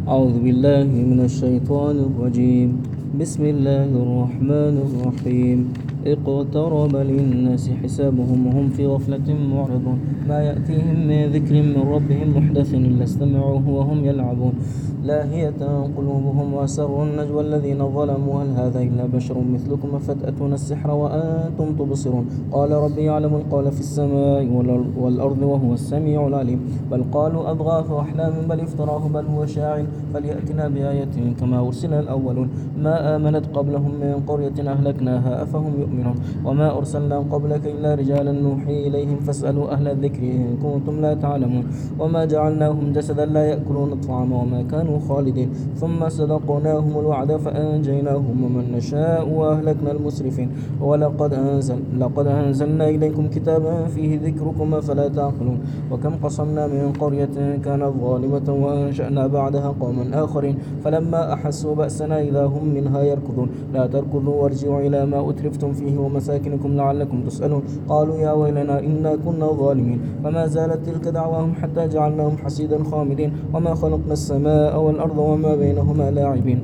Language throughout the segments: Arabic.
أعوذ بالله من الشيطان الرجيم. بسم الله الرحمن الرحيم. اقترب للناس حسابهم وهم في غفلة معرضون. ما يأتيهم من ذكر من ربهم محدث إلا استمعوه وهم يلعبون لاهية قلوبهم وأسروا النجوى الذين ظلموا هل هذا إلا بشر مثلكم أفتأتون السحر وأنتم تبصرون. قال ربي يعلم القول في السماء والأرض وهو السميع العليم. بل قالوا أضغاث أحلام بل افتراه بل هو شاعر فليأتنا بآية كما أرسل الأولون. ما آمنت قبلهم من قرية أهلكناها أفهم يؤمنون. وما أرسلنا قبلك إلا رجالا نوحي إليهم فاسألوا أهل الذكر إن كنتم لا تعلمون. وما جعلناهم جسدا لا يأكلون الطعام وما كانوا خالدين ثم صدقناهم الوعد فأنجيناهم ومن نشاء وأهلكنا المسرفين. لقد أنزلنا إليكم كتابا فيه ذكركم فلا تعقلون. وكم قصمنا من قرية كانت ظالمة وأنشأنا بعدها قوما آخرين فلما أحسوا بأسنا إذا هم منها يركضون. لا تركضوا وارجعوا إلى ما أترفتم فيه ومساكنكم لعلكم تسألون. قالوا يا ويلنا إنا كنا ظالمين. فما زالت تلك دعواهم حتى جعلناهم حصيدا خامدين. وما خلقنا السماء والأرض وما بينهما لاعبين.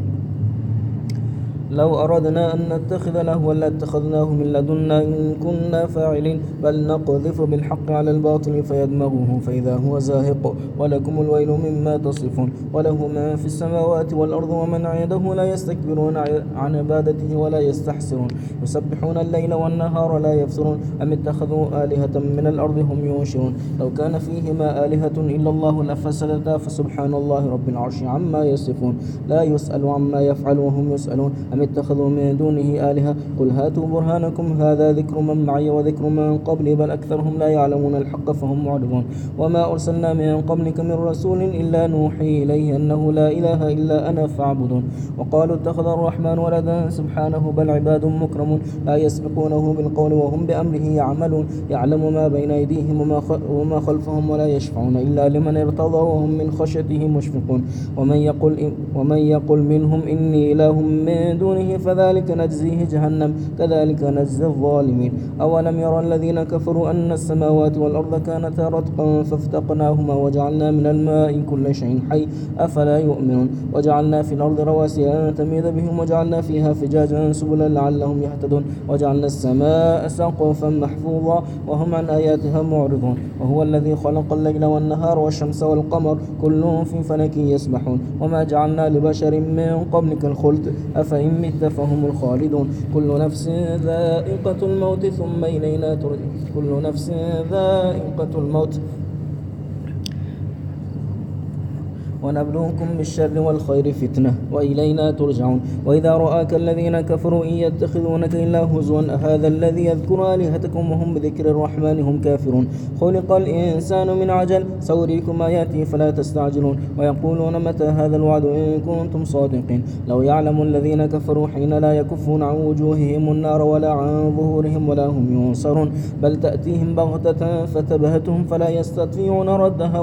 لو أردنا أن نتخذ لهوا لاتخذناه من لدنا إن كنا فاعلين. بل نقذف بالحق على الباطل فيدمغه فإذا هو زاهق ولكم الويل مما تصفون. وله ما في السماوات والأرض ومن عنده لا يستكبرون عن عبادته ولا يستحسرون. يسبحون الليل والنهار لا يفترون. أم اتخذوا آلهة من الأرض هم ينشرون. لو كان فيهما آلهة إلا الله لفسدتا فسبحان الله رب العرش عما يصفون. لا يسأل عما يفعل وهم يسألون. أم اتخذوا من دونه آلهة قل هاتوا برهانكم هذا ذكر من معي وذكر من قبلي بل أكثرهم لا يعلمون الحق فهم معرضون. وما أرسلنا من قبلك من رسول إلا نوحي إليه أنه لا إله إلا أنا فاعبدون. وقالوا اتخذ الرحمن ولدا سبحانه بل عباد مكرمون لا يسبقونه بالقول وهم بأمره يعملون. يعلم ما بين أيديهم وما خلفهم ولا يشفعون إلا لمن ارتضى وهم من خشيته مشفقون. ومن يقل منهم إني إله من دونه فذلك نجزيه جهنم كذلك نجزي الظالمين. أولم يرى الذين كفروا أن السماوات والأرض كانتا رتقا فافتقناهما وجعلنا من الماء كل شيء حي أفلا يؤمنون. وجعلنا في الأرض رواسي أن تميد بهم وجعلنا فيها فجاجا سبلا لعلهم يهتدون. وجعلنا السماء سقفا محفوظا وهم عن آياتها معرضون. وهو الذي خلق الليل والنهار والشمس والقمر كل في فلك يسبحون. وما جعلنا لبشر من قبلك الخلد أفإن مت فهم الخالدون. كل نفس ذائقة الموت ثم إلينا ترجعون. كل نفس ذائقة الموت ونبلوكم بالشر والخير فتنة وإلينا ترجعون. وإذا رآك الذين كفروا إن يتخذونك إلا هزوا أهذا الذي يذكر آلهتكم وهم بذكر الرحمن هم كافرون. خلق الإنسان من عجل سأريكم آياتي فلا تستعجلون. ويقولون متى هذا الوعد إن كنتم صادقين. لو يعلم الذين كفروا حين لا يكفون عن وجوههم النار ولا عن ظهورهم ولا هم ينصرون. بل تأتيهم بغتة فتبهتهم فلا يستطيعون ردها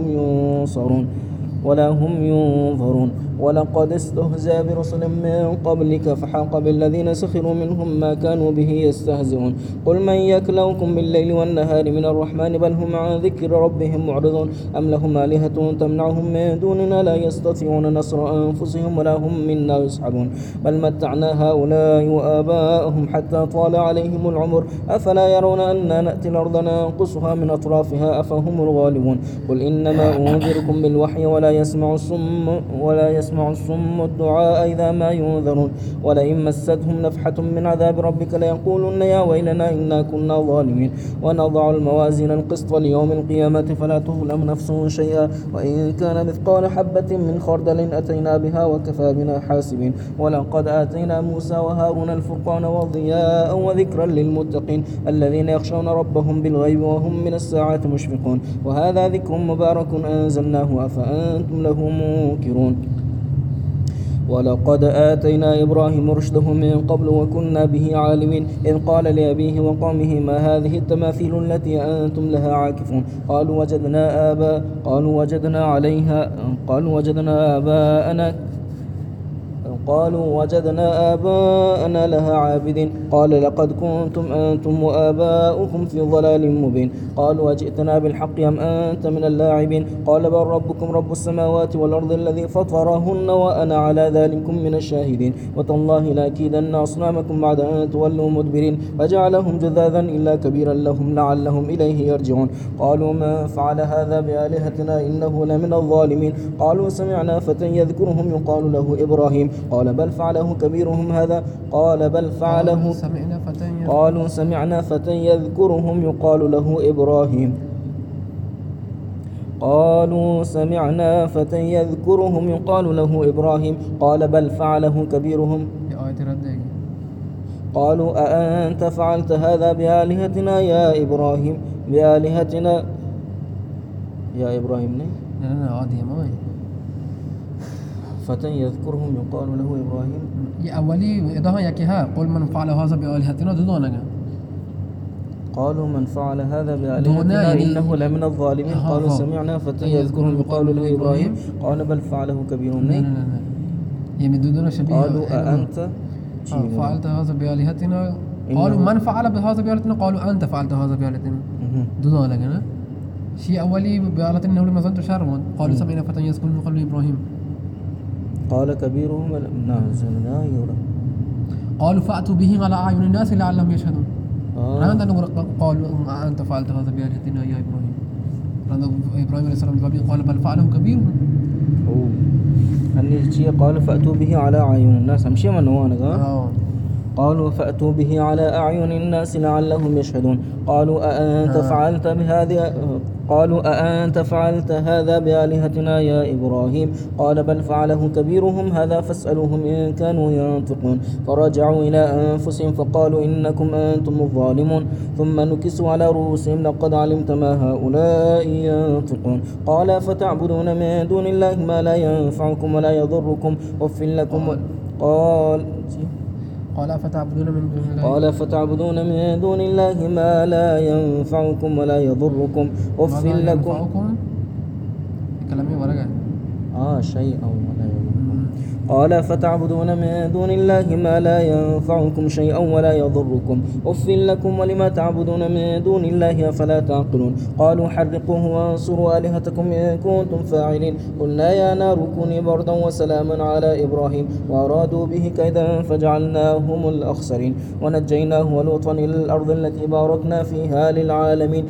ولا هم ينظرون. ولقد استهزأ برسل من قبلك فحاق بالذين سخروا منهم ما كانوا به يستهزئون. قل من يكلؤكم بالليل والنهار من الرحمن بل هم عن ذكر ربهم معرضون. أم لهم آلهة تمنعهم من دوننا لا يستطيعون نصر أنفسهم ولا هم منا يصحبون. بل متعنا هؤلاء وآباءهم حتى طال عليهم العمر أفلا يرون أنا نأتي الأرض ننقصها من أطرافها أفهم الغالبون. قل إنما أنذركم بالوحي ولا يسمع الصم الدعاء إذا ما ينذرون. ولئن مستهم نفحة من عذاب ربك ليقولن يا ويلنا إنا كنا ظالمين. ونضع الموازين القسط ليوم القيامة فلا تظلم نفس شيئا وإن كان مثقال حبة من خردل أتينا بها وكفى بنا حاسبين. ولقد آتينا موسى وهارون الفرقان وضياء وذكرا للمتقين الذين يخشون ربهم بالغيب وهم من الساعة مشفقون. وهذا ذكر مبارك أنزلناه أفأنتم له منكرون. ولقد آتينا إبراهيم رشده من قبل وكنا به عالمين. إذ قال لأبيه وقومه ما هذه التماثيل التي أنتم لها عاكفون. قالوا وجدنا قالوا وجدنا آباءنا لها عابدين قال لقد كنتم أنتم وآباؤكم في ضلال مبين قالوا وجئتنا بالحق أم أنت من اللاعبين قال بل ربكم رب السماوات والأرض الذي فطرهن وأنا على ذلك من الشاهدين وتالله لأكيدن أصنامكم بعد أن تولوا مدبرين فجعلهم جذاذا إلا كبيرا لهم لعلهم إليه يرجعون قالوا ما فعل هذا بآلهتنا إنه لمن الظالمين قالوا سمعنا فتى يذكرهم يقال له إبراهيم قال بل فعله كبيرهم هذا قال بل فعله قالوا سمعنا فتى يذكرهم يقال له إبراهيم قالوا سمعنا فتى يذكرهم يقال له إبراهيم قال بل فعله كبيرهم قالوا أأنت فعلت هذا بآلهتنا يا إبراهيم بآلهتنا يا إبراهيم فتى يذكرهم يقال له إبراهيم ये अवली इधर या क्या قل من فعل هذا بآلهتنا दोनों قالوا من فعل هذا بآلهتنا إنه لمن الظالمين قالوا سمعنا فتى يذكرهم يقال له إبراهيم قال بل فعله كبيرهم ये में दोनों شبيه قالوا أأنت فعلت هذا بآلهتنا قالوا من فعل بهذا بآلهتنا قالوا أنت فعلت هذا بآلهتنا दोनों अलग है ना شيء أولي بآلهتنا هو مثلا تشارون قالوا سمعنا فتى يذكرهم يقال له إبراهيم قال كبيرهم قالوا فأتوا به على أعين الناس لعلهم يشهدون قالوا أنت فعلت هذا بآلهتنا يا إبراهيم إبراهيم عليه السلام قال بل فعله كبيرهم أني شيء قالوا فأتوا به على أعين الناس أمشي من هو أنا قالوا فأتوا به على أعين الناس لعلهم يشهدون قالوا أأنت فعلت بهذه قالوا أأنت فعلت هذا بآلهتنا يا إبراهيم قال بل فعله كبيرهم هذا فاسألوهم إن كانوا ينطقون فرجعوا إلى أنفسهم فقالوا إنكم أنتم الظالمون ثم نكسوا على رؤوسهم لقد علمت ما هؤلاء ينطقون قال فتعبدون من دون الله ما لا ينفعكم ولا يضركم أف لكم قال فتعبدون من دون الله ما لا ينفعكم ولا يضركم أف لكم كلامي ورقة شيئا ولا يضركم قال فتعبدون من دون الله ما لا ينفعكم شيئا ولا يضركم أف لكم ولما تعبدون من دون الله أفلا تعقلون قالوا حرقوه وانصروا آلهتكم إن كنتم فاعلين قلنا يا نار كوني بردا وسلاما على إبراهيم وأرادوا به كيدا فجعلناهم الأخسرين ونجيناه ولوطا إلى الأرض التي باركنا فيها للعالمين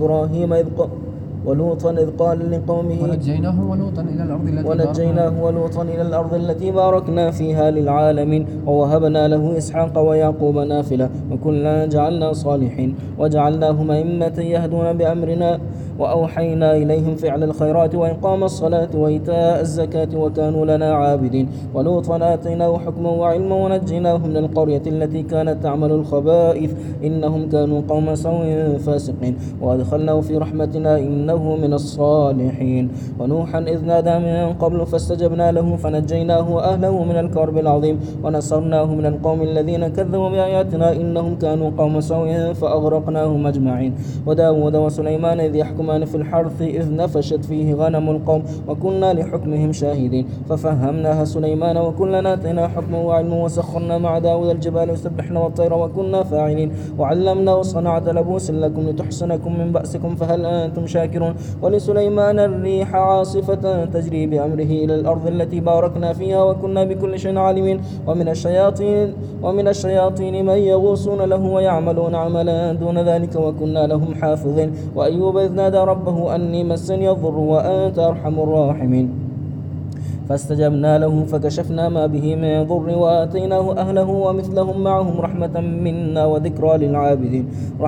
ولوطا إذ قال لقومه ونجيناه ولوطا إلى الأرض التي باركنا فيها للعالمين ووهبنا له إسحاق ويعقوب نافلة وكلا جعلنا صالحين وجعلناهم أئمة يهدون بأمرنا وأوحينا إليهم فعل الخيرات وإقام الصلاة وإيتاء الزكاة وكانوا لنا عابدين ولوطا آتيناه حكما وعلما ونجيناه من القرية التي كانت تعمل الخبائث إنهم كانوا قوم سوء فاسقين وأدخلناه في رحمتنا إنه من الصالحين ونوحا إذ نادى من قبل فاستجبنا له فنجيناه وأهله من الكرب العظيم ونصرناه من القوم الذين كذبوا بآياتنا إنهم كانوا قوم سوء فأغرقناهم أجمعين وداود وسليمان إذ يحكمان في الحرث إذ نفشت فيه غنم القوم وكنا لحكمهم شاهدين ففهمناها سليمان وكلنا آتينا حكما وعلما وسخرنا مع داود الجبال يسبحن والطير وكنا فاعلين وعلمناه صنعة لبوس لكم لتحصنكم من بأسكم فهل أنتم شاكرون ولسليمان الريح عاصفة تجري بأمره إلى الأرض التي باركنا فيها وكنا بكل شيء عالمين ومن الشياطين من يغوصون له ويعملون عملا دون ذلك وكنا لهم حافظين وأيوب إذ نادى ربه أني مسني الضر وأنت أرحم الراحمين فاستجبنا له فكشفنا ما به من ضر وآتيناه أهله ومثلهم معهم رحمة منا وذكرى للعابدين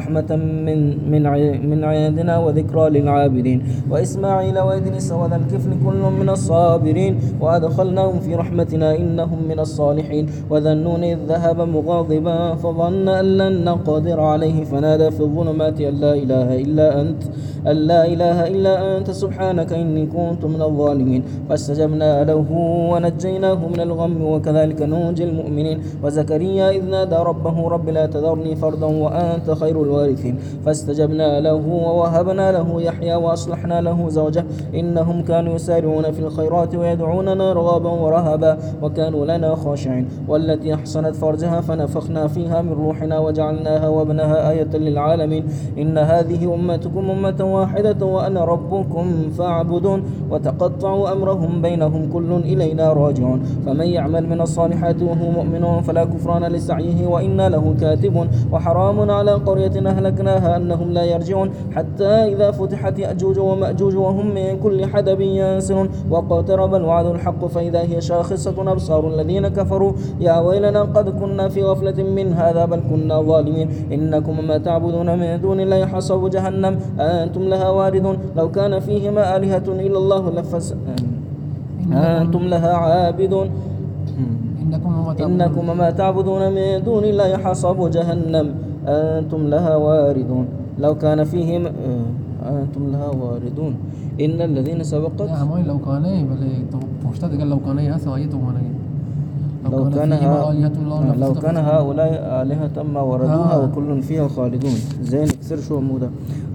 من عندنا وذكرى للعابدين وإسماعيل وإدريس وذا الكفل كل من الصابرين وأدخلناهم في رحمتنا إنهم من الصالحين وذا النون إذ ذهب مغاضبا فظن أن لن نقدر عليه فنادى في الظلمات أن لا إله إلا أنت سبحانك إني كنت من الظالمين فاستجبنا فاستجبنا له ونجيناه من الغم وكذلك ننجي المؤمنين. وزكريا إذ نادى ربه رب لا تذرني فردا وأنت خير الوارثين فاستجبنا له ووهبنا له يحيى وأصلحنا له زوجه إنهم كانوا يسارعون في الخيرات ويدعوننا رغبا ورهبا وكانوا لنا خاشعين. والتي أحصنت فرجها فنفخنا فيها من روحنا وجعلناها وابنها آية للعالمين. إن هذه أمتكم أمة واحدة وأنا ربكم فاعبدون. وتقطعوا أمرهم بينهم كل إلينا راجعون. فمن يعمل من الصالحات وهو مؤمن فلا كفران لسعيه وإنا له كاتبون. وحرام على قرية أهلكناها أنهم لا يرجعون حتى إذا فتحت يأجوج ومأجوج وهم من كل حدب ينسلون. واقترب الوعد الحق فإذا هي شاخصة أبصار الذين كفروا يا ويلنا قد كنا في غفلة من هذا بل كنا ظالمين. إنكم ما تعبدون من دون الله حصب جهنم أنتم لها واردون. لو كان فيهما آلهة إلا الله أنتم لها عابدون. إنكم ما تعبدون من دون الله حصب جهنم أنتم لها واردون. لو كان فيهما أنتم لها واردون. إن الذين سبقت لو كان لو كان لو كان هؤلاء آلهة ما وردوها وكل فيها خالدون. زين اكسر شو مودا.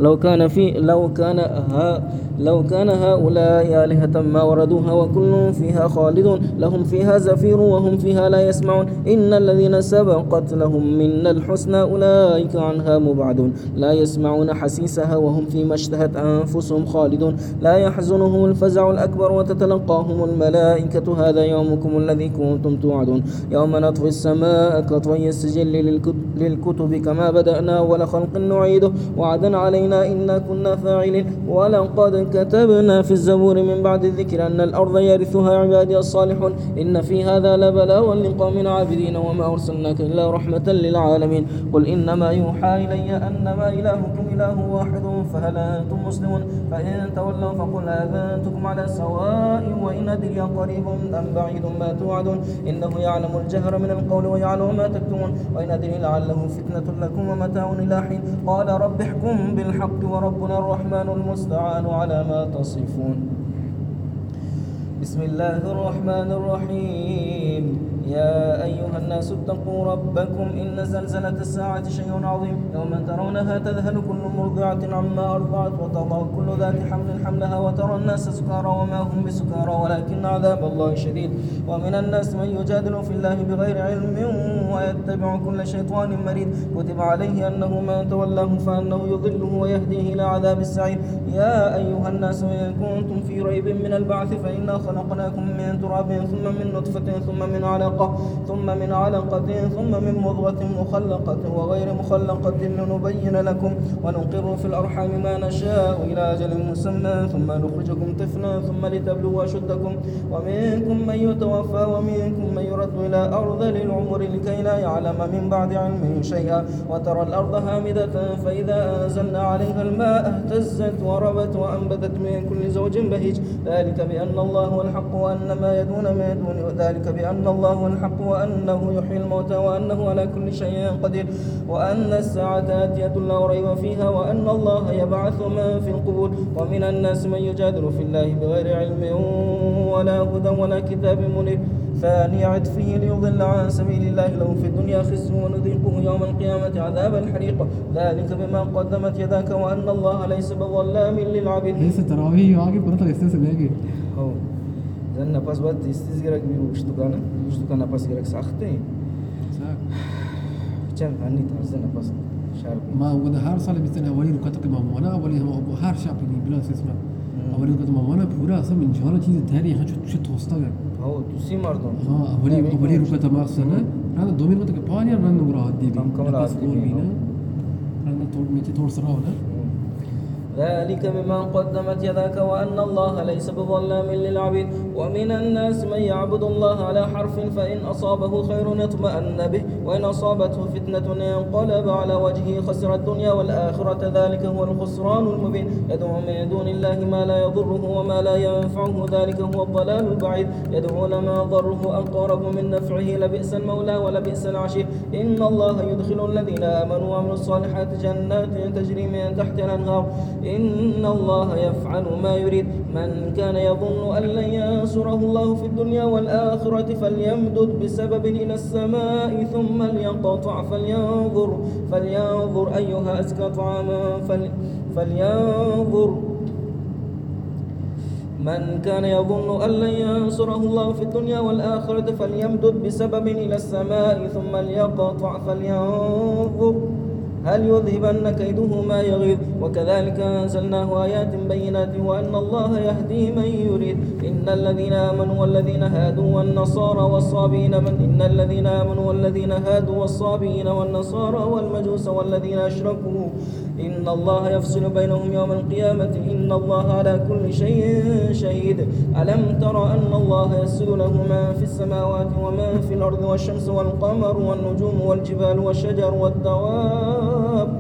لو كان هؤلاء آلهة ما وردوها وكل فيها خالدون لهم فيها زفير وهم فيها لا يسمعون. إن الذين سبقت لهم منا الحسنى أولئك عنها مبعدون لا يسمعون حسيسها وهم فيما اشتهت أنفسهم خالدون. لا يحزنهم الفزع الأكبر وتتلقاهم الملائكة هذا يومكم الذي كنتم توعدون. يوم نطوي السماء كطوي السجل للكتب كما بدأنا أول خلق نعيده وعدا علينا إنا كنا فاعلين. ولقد كتبنا في الزبور من بعد الذكر أن الأرض يرثها عبادي الصالحون. إن في هذا لبلاغا لقوم عابدين وما أرسلناك إلا رحمة للعالمين. قل إنما يوحى إلي أنما إلهكم إله واحد فهل أنتم مسلمون. فإن تولوا فقل آذنتكم على سواء وإن أدري قريب أم بعيد ما توعدون. إنه يعلم الجهر من القول ويعلم ما تكتمون. وإن أدري لعله فتنة لكم ومتاع إلى حين. قال رب احكم بالحق وربنا الرحمن المستعان على ما تصفون. بسم الله الرحمن الرحيم. يا أيها الناس اتقوا ربكم إن زلزلة الساعة شيء عظيم. يوم ترونها تذهل كل مرضعة عما أرضعت وتضع كل ذات حمل حملها وترى الناس سكارى وما هم بسكارى ولكن عذاب الله شديد. ومن الناس من يجادل في الله بغير علم ويتبع كل شيطان مريد. كتب عليه أنه من تولاه فأنه يضله ويهديه إلى عذاب السعير. يا أيها الناس إن كنتم في ريب من البعث فإنا خلقناكم من تراب ثم من نطفة ثم من علقة ثم من مضغة مخلقة وغير مخلقة لنبين لكم ونقر في الأرحام ما نشاء إلى أجل مسمى ثم نخرجكم طفلا ثم لتبلغوا أشدكم. ومنكم من يتوفى ومنكم من يرد إلى أرض العمر لكي لا يعلم من بعد علم شيئا. وترى الأرض هامدة فإذا أنزلنا عليها الماء اهتزت وربت وأنبتت من كل زوج بهيج. ذلك بأن الله هو الحق وأن ما يدون من دونه ذلك بأن الله هو الحق وأنه يحيي الموتى وأنه على كل شيء قدير وأن الساعة آتية لا ريب فيها وأن الله يبعث من في القبور. ومن الناس من يجادل في الله بغير علم ولا هدى ولا كتاب منير. ثاني عطفه ليضل عن سبيل الله له في الدنيا خزي ونذيقه يوم القيامة عذاب الحريق. ذلك بما قدمت يداك وأن الله ليس بظلام للعبيد. ليس تراويح आगे पता इससे से लेके हो जन नफस बात इस्तीज गिरक भी उष्टुका नफस गिरक साखते चल अन्नी तरह नफस शार्प ما وده هر साल बिस्तर अवली रुकत के मामला अवली हम हर शाप नहीं बिला इसमें अवली रुकत मामला पूरा सब من جهال चीज تاني यहाँ شو توستا है हो तुसी मर्दों हाँ अवली रुकत मार्क्स है أنا دومين متى كباني أنا نقرأ هدي كم أنا تقول ميتي تقول سراونا. ذلك بما قدمت يداك وأن الله ليس بظلام للعبيد. ومن الناس من يعبد الله على حرف فإن أصابه خير اطمأن به وإن أصابته فتنة انقلب على وجهه خسر الدنيا والآخرة ذلك هو الخسران المبين. يدعو من دون الله ما لا يضره وما لا ينفعه ذلك هو الضلال البعيد. يدعو لما ضره أقرب من نفعه لبئس المولى ولبئس العشير. إن الله يدخل الذين آمنوا وعملوا الصالحات جنات تجري من تحتها الأنهار إن الله يفعل ما يريد. من كان يظن أن لن ينصره الله في الدنيا والآخرة فليمدد بسبب إلى السماء ثم ليقطع فلينظر أيها أزكى طعاما فلينظر. من كان يظن أن لن ينصره الله في الدنيا والآخرة فليمدد بسبب إلى السماء ثم ليقطع فلينظر هل يذهبن كيده ما يغيظ. وكذلك أنزلناه آيات بينات وأن الله يهدي من يريد. إن الذين آمنوا والذين هادوا والنصارى والصابئين والنصارى والمجوس والذين أشركوا إن الله يفصل بينهم يوم القيامة إن الله على كل شيء شهيد. ألم تر أن الله يسجد له ما في السماوات وما في الأرض والشمس والقمر والنجوم والجبال والشجر والدواب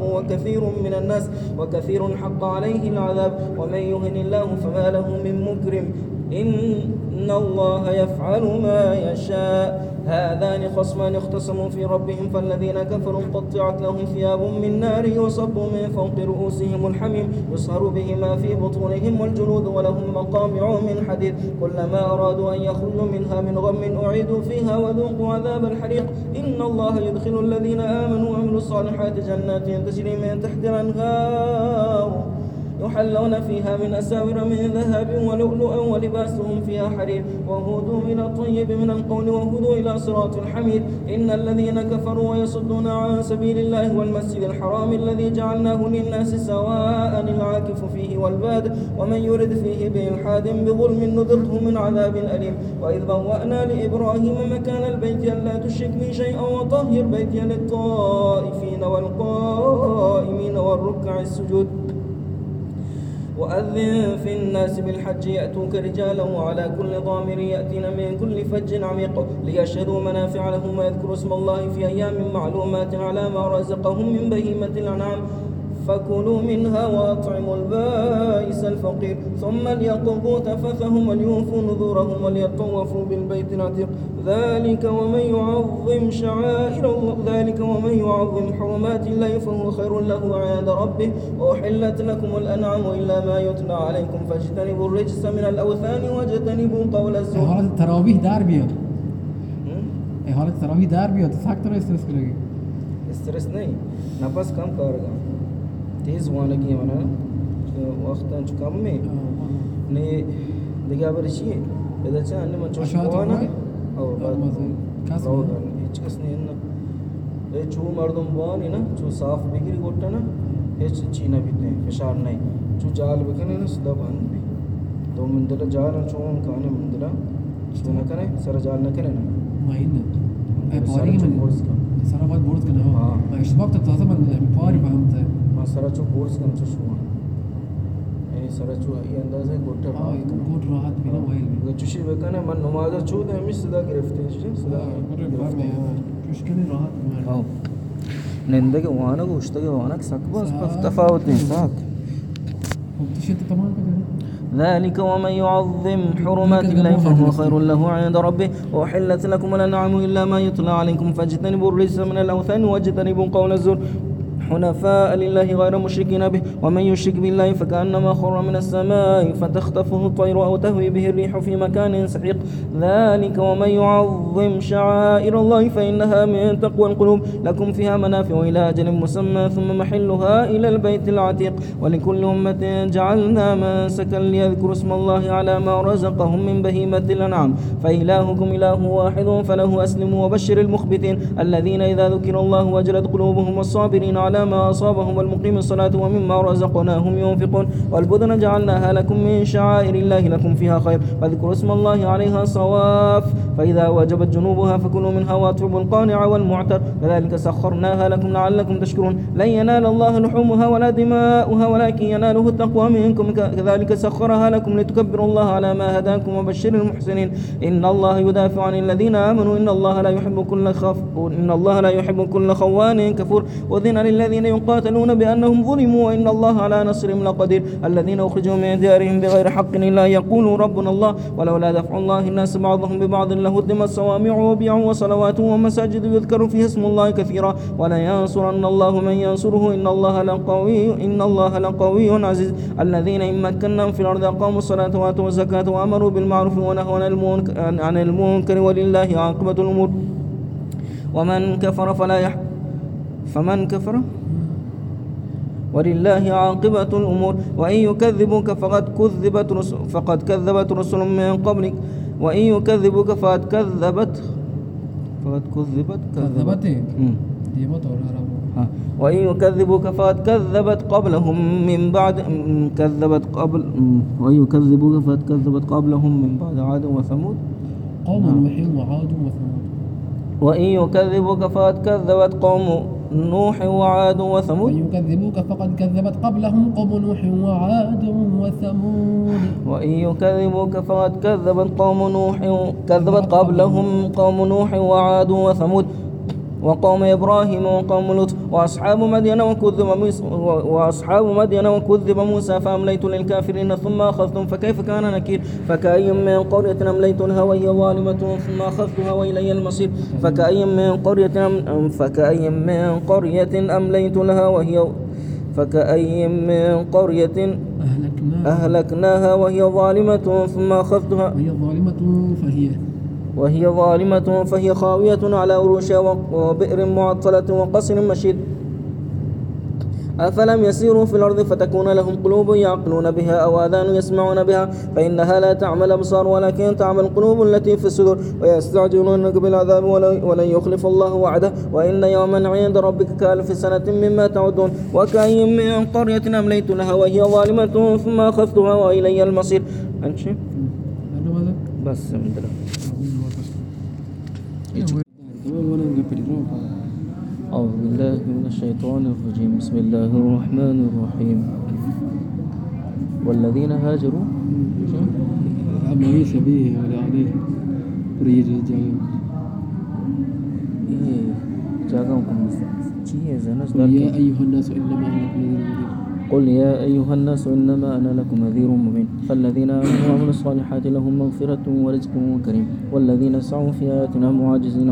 وكثير حق عليه العذاب ومن يهن الله فما له من مكرم إن الله يفعل ما يشاء. هذان خصمان اختصموا في ربهم فالذين كفروا قطعت لهم ثياب من نار يصب من فوق رؤوسهم الحميم يصهر به ما في بطونهم والجلود ولهم مقامع من حديد كلما أرادوا أن يخرجوا منها من غم أعيدوا فيها وذوقوا عذاب الحريق. إن الله يدخل الذين آمنوا وعملوا الصالحات جنات تجري من تحت الأنهار يحلون فيها من أساور من ذهب ولؤلؤا ولباسهم فيها حرير وهدوا إلى الطيب من القول وهدوا إلى صراط الحميد. إن الذين كفروا ويصدون عن سبيل الله والمسجد الحرام الذي جعلناه للناس سواء العاكف فيه والباد ومن يرد فيه بإلحاد بظلم نذقه من عذاب أليم. وإذ بوأنا لإبراهيم مكان البيت ألا تشرك بي شيئا وطهر بيتي للطائفين والقائمين والركع السجود. وأذن في الناس بالحج يأتوك رجالا وعلى كل ضامر يأتين من كل فج عميق ليشهدوا منافع لهم ويذكروا اسم الله في أيام معلومات على ما رزقهم من بهيمة الأنعام فكلوا منها وأطعموا البائس الفقير ثم ليقضوا تفثهم وليوفوا نذورهم وليطوفوا بالبيت العتيق. ذلك ومن يعظم حرمات الله فهو خير له عند ربه. وأحلت لكم الأنعام إلا ما يتلى عليكم فاجتنبوا الرجس من الأوثان واجتنبوا قول الزور. حالت التراویح در بیاد حالت التراویح در بیاد تو سخت رو استرس کردی استرس नहीं नफस कम करेगा तेज होने लगी है मना वक्त कम में ने देखा बरशी इधर से अन्य मचों को ना और हिच कसने ना ये चू मर्दम बानी ना चू साफ बिगड़ी कोट्टा ना हिच चीना बिते फिशार नहीं चू जाल बिकने ना सदा बंद भी तो मंदिर जाल ना चू हम खाने मंदिर चू ना करे सर जाल ना करे ना माइन है पारी की मंदिर सारा बात बोर्ड करना हाँ मैं इस वक्त तो ज़्यादा बंद है पारी फहमत है हाँ सारा चू बोर्ड करना चू शुआ ये सारा चू ये अंदाज़ है गोटे हाँ एक गोट राहत भी ना वाइल भी चुशी बेकने मन नमाज़ चू दे हमें सदा गिरफ्ते हैं सदा गिरफ्ते हैं चुशके ने राहत भी हाँ निंदे के वाना को उष्टा के वाना के सकबस तफावत नहीं साक وبتشت طبعا كده ذلك ومن يعظم حرمات الله فهو خير له عند ربه. وأحلت لكم الأنعام إلا ما يتلى عليكم فاجتنبوا الرجس من الأوثان واجتنبوا قول الزور حنفاء لله غير مشركين به ومن يشرك بالله فكأنما خر من السماء فتخطفه الطير أو تهوي به الريح في مكان سحيق. ذلك ومن يعظم شعائر الله فإنها من تقوى القلوب. لكم فيها منافع إلى أجل مسمى ثم محلها إلى البيت العتيق. ولكل أمة جعلنا منسكا ليذكروا اسم الله على ما رزقهم من بهيمة الأنعام فإلهكم إله واحد فله أسلموا. وبشر المخبتين الذين إذا ذكر الله وجلت قلوبهم والصابرين على ما أصابهم والمقيم الصلاة ومما رزقناهم ينفقون. والبدن جعلناها لكم من شعائر الله لكم فيها خير فاذكروا اسم الله عليها صواف فإذا وجبت جنوبها فكلوا منها واتربوا القانع والمعتر كذلك سخرناها لكم لعلكم تشكرون. لن ينال الله لحومها ولا دماؤها ولكن يناله التقوى منكم كذلك سخرها لكم لتكبروا الله على ما هداكم. وبشر المحسنين إن الله يدافع عن الذين آمنوا إن الله لا يحب كل خوان كفور. وذن للذين الذين يقاتلون بأنهم ظلموا وإن الله على نصرهم لقدير الذين أخرجوا من ديارهم بغير حق إلا يقولوا ربنا الله ولولا دفع الله الناس بعضهم ببعض لهدمت صوامع وبيع وصلوات ومساجد يذكر فيها اسم الله كثيرا ولينصرن الله من ينصره إن الله لقوي عزيز الذين إن مكناهم في الأرض أقاموا الصلاة وآتوا الزكاة وأمروا بالمعروف ونهوا عن المنكر ولله عاقبة الأمور ومن كفر فمن كفر ولله عاقبة الأمور وإن يكذبوك فقد كذبت رسل من قبلك وإن يكذبوك فقد كذبت وإن يكذبوك فقد كذبت قبلهم من بعد عاد وثمود قوم نوح وعاد وثمود وإن يكذبوك فقد كذبت قوم نوح وعاد وثمود وإن يكذبوك فقد كذبت قبلهم قوم نوح وعاد وثمود وإن يكذبوك فقد كذبت قبلهم قوم نوح وعاد وثمود وقوم إبراهيم وقوم لوط وأصحاب مدين وكذب موسى فأمليت للكافرين ثم أخذتهم فكيف كان نكير فكأي من قرية أمليت لها وهي ظالمة ثم أخذتها وإلي المصير فكأي من قرية أمليت لها أهلكناها وهي ظالمة ثم أخذتها وهي ظالمة فهي خاوية على عروشها وبئر معطلة وقصر مشيد أفلم يسيروا في الأرض فتكون لهم قلوب يعقلون بها أو آذان يسمعون بها فإنها لا تعمى الأبصار ولكن تعمى القلوب التي في الصدور ويستعجلونك بالعذاب ولن يخلف الله وعده وإن يوما عند ربك كألف سنة مما تعدون وكأي من قرية أمليت لها وهي ظالمة ثم أخذتها وإلي المصير أنشي بس من أعوذ بالله من الشيطان الرجيم بسم الله الرحمن الرحيم والذين هاجروا أما سبيه ولا عليه بريد يا أيها الناس إنما أنا لكم نذير مبين قل يا أيها الناس إنما أنا لكم نذير مبين فالذين آمنوا وعملوا الصالحات لهم مغفرة ورزق كريم والذين سعوا في آياتنا معاجزين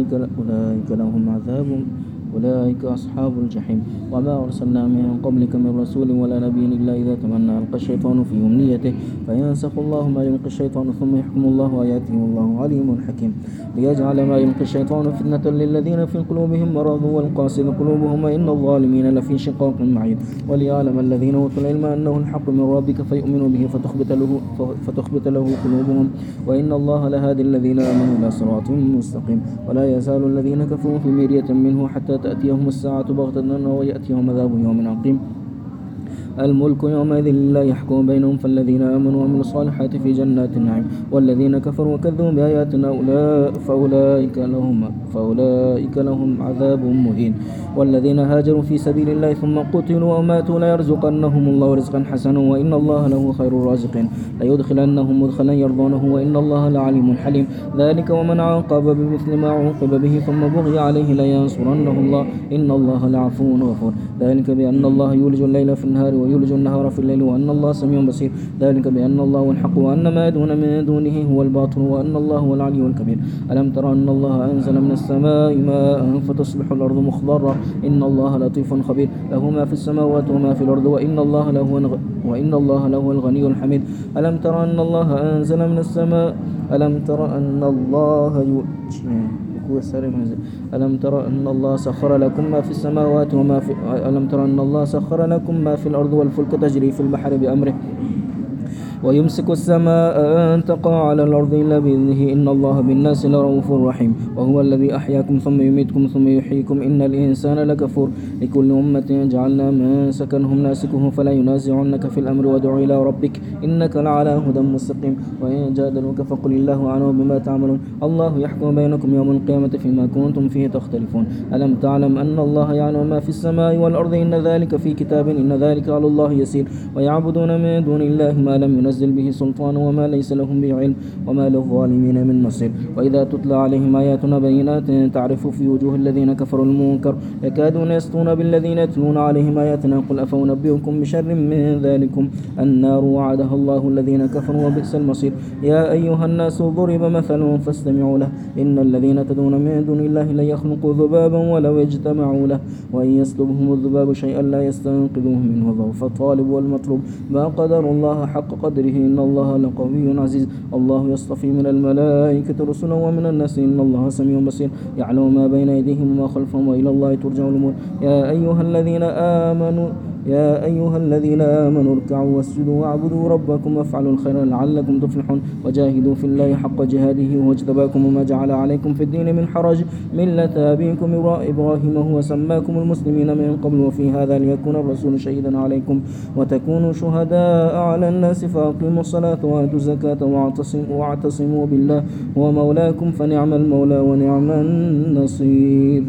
أولئك أصحاب الجحيم وما أرسلنا من قبلك من رسول ولا نبي إلا إذا تمنى ألقى الشيطان في أمنيته فينسخ الله ما يلقي الشيطان ثم يحكم الله آياته والله عليم حكيم ليجعل ما يلقي الشيطان فتنة للذين في قلوبهم مرض والقاسية قلوبهم وإن الظالمين لفي شقاق بعيد وليعلم الذين أوتوا العلم أنه الحق من ربك فيؤمنوا به فتخبت له قلوبهم وإن الله لهادي الذين آمنوا إلى صراط مستقيم ولا يزال الذين كفروا في مرية منه حتى تأتيهم الساعة بغتة ويأتيهم عذاب يوم عقيم الملك يومئذ لا يحكم بينهم فالذين آمنوا وعملوا الصالحات في جنات النعيم والذين كفروا وكذبوا بآياتنا فأولئك لهم عذاب مهين والذين هاجروا في سبيل الله ثم قتلوا وماتوا ليرزقنهم الله رزقا حسنا وإن الله له خير الرازقين ليدخلنهم مدخلا يرضونه وإن الله لعليم حليم ذلك ومن عاقب بمثل ما عوقب به ثم بغي عليه لينصرنه الله إن الله لعفو غفور ذلك بأن الله يولج الليل في النهار ويولج النهار في الليل وأن الله سميع بصير ذلك بأن الله هو الحق وأن ما يدعون من دونه هو الباطل وأن الله هو العلي الكبير ألم تر أن الله أنزل من السماء ماء فتصبح الأرض مخضرة إن الله لطيف خبير له ما في السماوات وما في الأرض وإن الله له الغني الحميد ألم تر أن الله أنزل من السماء ألم تر أن الله سخر لكم ما في السماوات وما في ألم تر أن الله سخر لكم ما في الأرض والفلك تجري في البحر بأمره ويمسك السماء أن تقع على الأرض إلا بإذنه إن الله بالناس لرؤوف رحيم وهو الذي أحياكم ثم يميتكم ثم يحييكم إن الإنسان لكفور لكل أمة جعلنا من سكنهم ناسكه فلا ينازعنك في الأمر وادع إلى ربك إنك لعلى هدى مستقيم وإن جادلوك فقل الله أعلم بما تعملون الله يحكم بينكم يوم القيامة فيما كنتم فيه تختلفون ألم تعلم أن الله يعلم ما في السماء والأرض إن ذلك في كتاب إن ذلك على الله يسير ويعبدون من دون الله ما لم ينزل ينزل به سلطان وما ليس لهم به علم وما للظالمين من نصير. وإذا تتلى عليهم آياتنا بينات تعرف في وجوه الذين كفروا المنكر يكادون يسطون بالذين يتلون عليهم آياتنا قل أفأنبئكم بشر من ذلكم النار وعدها الله الذين كفروا وبئس المصير. يا أيها الناس ضرب مثل فاستمعوا له إن الذين تدعون من دون الله لن يخلقوا ذبابا ولو اجتمعوا له وإن يسلبهم الذباب شيئا لا يستنقذوه منه ضعف الطالب والمطلوب ما قدر الله حق قدره إن الله لقوي عزيز. الله يصطفي من الملائكة رسلا ومن الناس إن الله سميع بصير يعلم ما بين أيديهم وما خلفهم وإلى الله ترجع الأمور. يا أيها الذين آمنوا اركعوا واسجدوا واعبدوا ربكم وافعلوا الخير لعلكم تفلحون وجاهدوا في الله حق جهاده هو اجتباكم وما جعل عليكم في الدين من حرج ملة أبيكم إبراهيم هو سماكم المسلمين من قبل وفي هذا ليكون الرسول شهيدا عليكم وتكونوا شهداء على الناس فأقيموا الصلاة وآتوا الزكاة واعتصموا بالله هو مولاكم فنعم المولى ونعم النصير.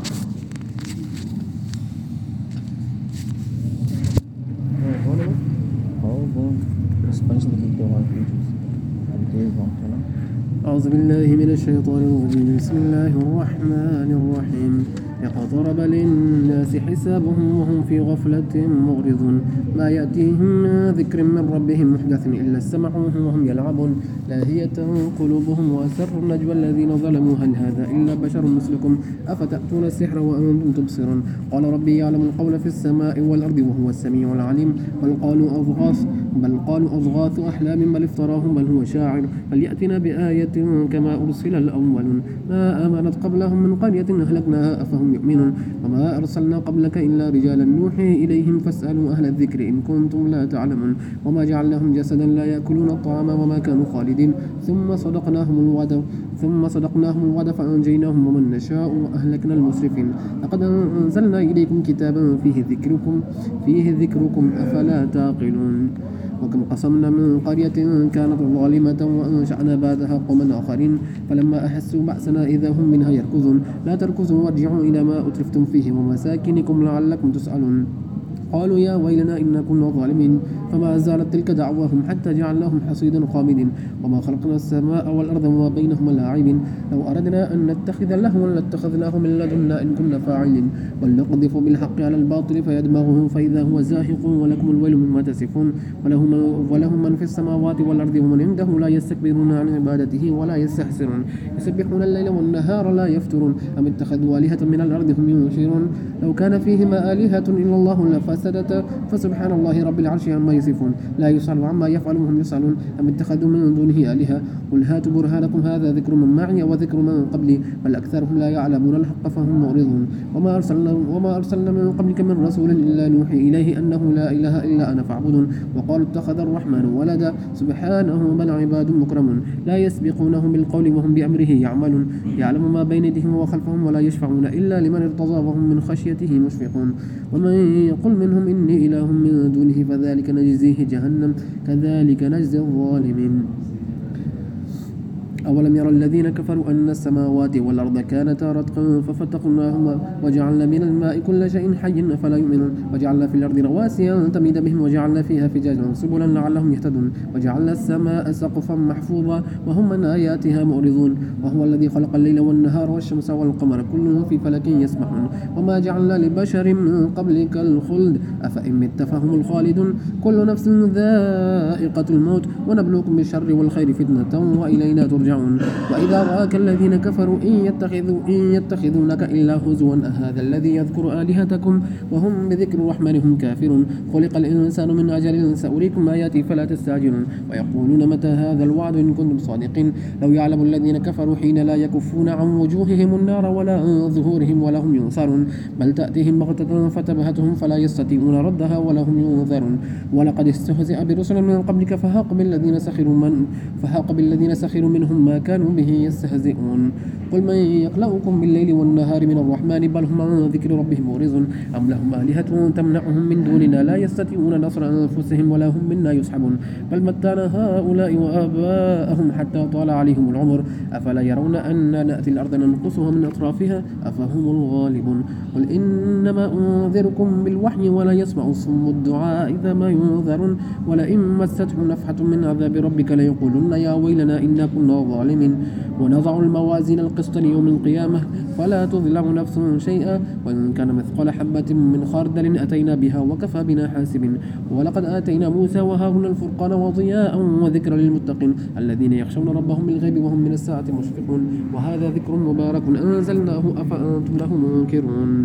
أعوذ بالله من الشيطان الرجيم بسم الله الرحمن الرحيم اقترب للناس حسابهم وهم في غفلة معرضون ما يأتيهم من ذكر من ربهم محدث إلا استمعوه وهم يلعبون لاهية قلوبهم وأسروا النجوى الذين ظلموا هل هذا إلا بشر مثلكم أفتأتون السحر وأنتم تبصرون قال ربي يعلم القول في السماء والأرض وهو السميع العليم بل قالوا أضغاث أحلام بل افتراه بل هو شاعر بل يأتنا بآية كما أرسل الأولون ما آمنت قبلهم من قرية أهلكناها أفهم يؤمنون وما أرسلنا قبلك إلا رجالا نوحي إليهم فاسألوا أهل الذكر إن كنتم لا تعلمون وما جعلناهم جسدا لا يأكلون الطعام وما كانوا خالدين ثم صدقناهم الوعد فأنجيناهم ومن نشاء وأهلكنا المسرفين لقد أنزلنا إليكم كتابا فيه ذكركم أفلا تعقلون وكم قصمنا من قرية كانت ظالمة وأنشأنا بعدها قوما آخرين فلما أحسوا بأسنا إذا هم منها يركضون لا تركضوا وارجعوا إلى ما أترفتم فيه ومساكنكم لعلكم تسألون قالوا يا ويلنا إنا كنا ظالمين فما زالت تلك دعواهم حتى جعلناهم حصيدا خامدين وما خلقنا السماء والأرض وما بينهما لاعبين لو أردنا أن نتخذ لهوا لاتخذناه من لدنا إن كنا فاعلين بل نقذف بالحق على الباطل فيدمغه فإذا هو زاهق ولكم الويل مما تصفون وله من في السماوات والأرض ومن عنده لا يستكبرون عن عبادته ولا يستحسرون يسبحون الليل والنهار لا يفترون أم اتخذوا آلهة من الأرض هم ينشرون لو كان فيهما آلهة إلا الله لفسدتا فسبحان الله رب العرش عما يصفون لا يسأل عما يفعل وهم يسألون أم اتخذوا من دونه آلهة قل هاتوا برهانكم هذا ذكر من معي وذكر من قبلي بل أكثرهم لا يعلمون الحق فهم معرضون وما أرسلنا من قبلك من رسول إلا نوحي إليه أنه لا إله إلا أنا فاعبدون وقالوا اتخذ الرحمن ولدا سبحانه بل عباد مكرمون لا يسبقونه بالقول وهم بأمره يعملون يعلم ما بين يديهم وخلفهم ولا يشفعون إلا لمن ارتضى وهم من خشيته مشفقون ومن يقل منهم إني إله من دونه فذلك نجزيه جهنم كذلك نجزي الظالمين أولم يرى الذين كفروا أن السماوات والأرض كانتا رتقا ففتقناهما وجعلنا من الماء كل شيء حي أفلا يؤمنون وجعلنا في الأرض رواسي أن تميد بهم وجعلنا فيها فجاجا سبلا لعلهم يهتدون وجعلنا السماء سقفا محفوظا وهم من آياتها معرضون وهو الذي خلق الليل والنهار والشمس والقمر كل في فلك يسبحون وما جعلنا لبشر من قبلك الخلد أفإن مت فهم الخالدون كل نفس ذائقة الموت ونبلوكم بالشر والخير فتنة وإلينا ترجعون وإذا رآك الذين كفروا إن يتخذونك إلا هزوا أهذا الذي يذكر آلهتكم وهم بذكر الرحمن هم كافرون خلق الإنسان من أجل سأريكم آياتي فلا تستعجلون ويقولون متى هذا الوعد إن كنتم صادقين لو يعلم الذين كفروا حين لا يكفون عن وجوههم النار ولا عن ظهورهم ولا هم ينصرون بل تأتيهم بغتة فتبهتهم فلا يستطيعون ردها ولا هم ينذرون ولقد استهزئ برسل من قبلك فحاق بالذين سخروا منهم ما كانوا به يستهزئون قل من يخلقكم بالليل والنهار من الرحمن بل هم عن ذكر ربهم معرضون أم لهم آلهة تمنعهم من دوننا لا يستطيعون نصر أنفسهم ولا هم منا يسحبون بل متعنا هؤلاء وآباءهم حتى طال عليهم العمر أفلا يرون أن نأتي الأرض ننقصها من أطرافها أفهم الغالبون قل إنما أنذركم بالوحي ولا يسمع الصم الدعاء إذا ما ينذرون ولئن مستهم نفحة من عذاب ربك ليقولن يا ويلنا إنا كنا ظالمين ونضع الموازين القسط ليوم القيامة فلا تظلم نفس شيئا وإن كان مثقال حبة من خردل أتينا بها وكفى بنا حاسب ولقد آتينا موسى وهارون الفرقان وضياء وذكرا للمتقين الذين يخشون ربهم بالغيب وهم من الساعة مشفقون وهذا ذكر مبارك أنزلناه أفأنتم له منكرون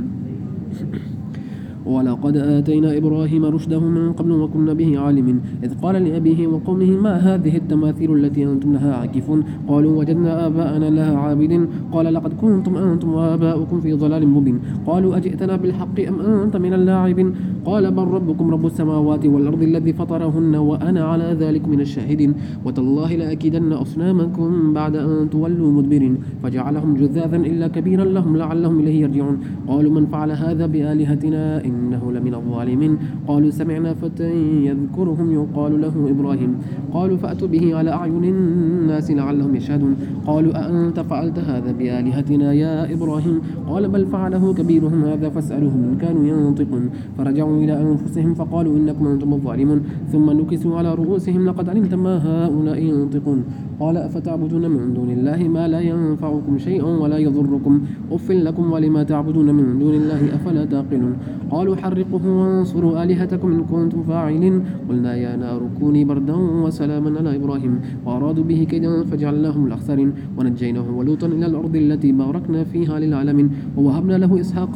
ولقد آتينا إبراهيم رشده من قبل وكنا به عالمين إذ قال لأبيه وقومه ما هذه التماثيل التي أنتم لها عاكفون قالوا وجدنا آباءنا لها عابدين قال لقد كنتم أنتم وآباؤكم في ضلال مبين قالوا أجئتنا بالحق أم أنت من اللاعبين قال بل ربكم رب السماوات والأرض الذي فطرهن وأنا على ذلك من الشاهدين وتالله لأكيدن أصنامكم بعد أن تولوا مدبرين فجعلهم جذاذا إلا كبيرا لهم لعلهم إليه يرجعون قالوا من فعل هذا بآلهتنا إنه لمن الظالمين قالوا سمعنا فتى يذكرهم يقال له إبراهيم قالوا فأتوا به على أعين الناس لعلهم يشهدون قالوا أأنت فعلت هذا بآلهتنا يا إبراهيم قال بل فعله كبيرهم هذا فاسألوهم إن كانوا ينطقون فرجعوا إلى أنفسهم فقالوا إنكم أنتم الظالمون ثم نكسوا على رؤوسهم لقد علمت ما هؤلاء ينطقون قال أفتعبدون من دون الله ما لا ينفعكم شيئا ولا يضركم أف لكم ولما تعبدون من دون الله أفلا تعقلون قالوا حرقوه وانصروا آلهتكم إن كنتم فاعلين قلنا يا نار كوني بردا وسلاما على إبراهيم وأرادوا به كيدا فجعلناهم الأخسرين ونجيناه ولوطا إلى الأرض التي باركنا فيها للعالمين ووهبنا له إسحاق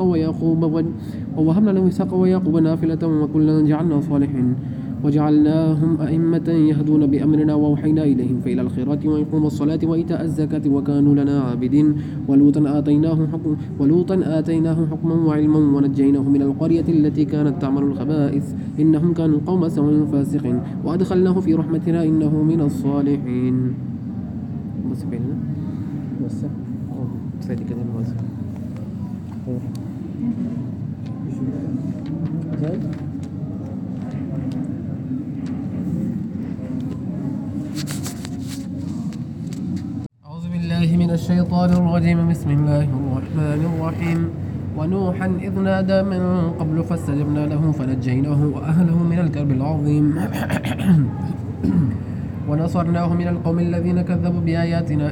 ويعقوب نافلة وكلا جعلنا صالحين وجعلناهم أئمة يهدون بأمرنا وأوحينا إليهم فإلى الخيرات ويقوم الصلاة وإيتاء الزكاة وكانوا لنا عابدين ولوطا آتيناه حكما وعلما ونجيناه من القرية التي كانت تعمل الخبائث إنهم كانوا قوم سوء فاسقين وأدخلناه في رحمتنا إنه من الصالحين الله من الشيطان الرجيم بسم الله الرحمن الرحيم ونوحا إذ نادى من قبل فاستجبنا له فنجيناه وأهله من الكرب العظيم ونصرناه من القوم الذين كذبوا بآياتنا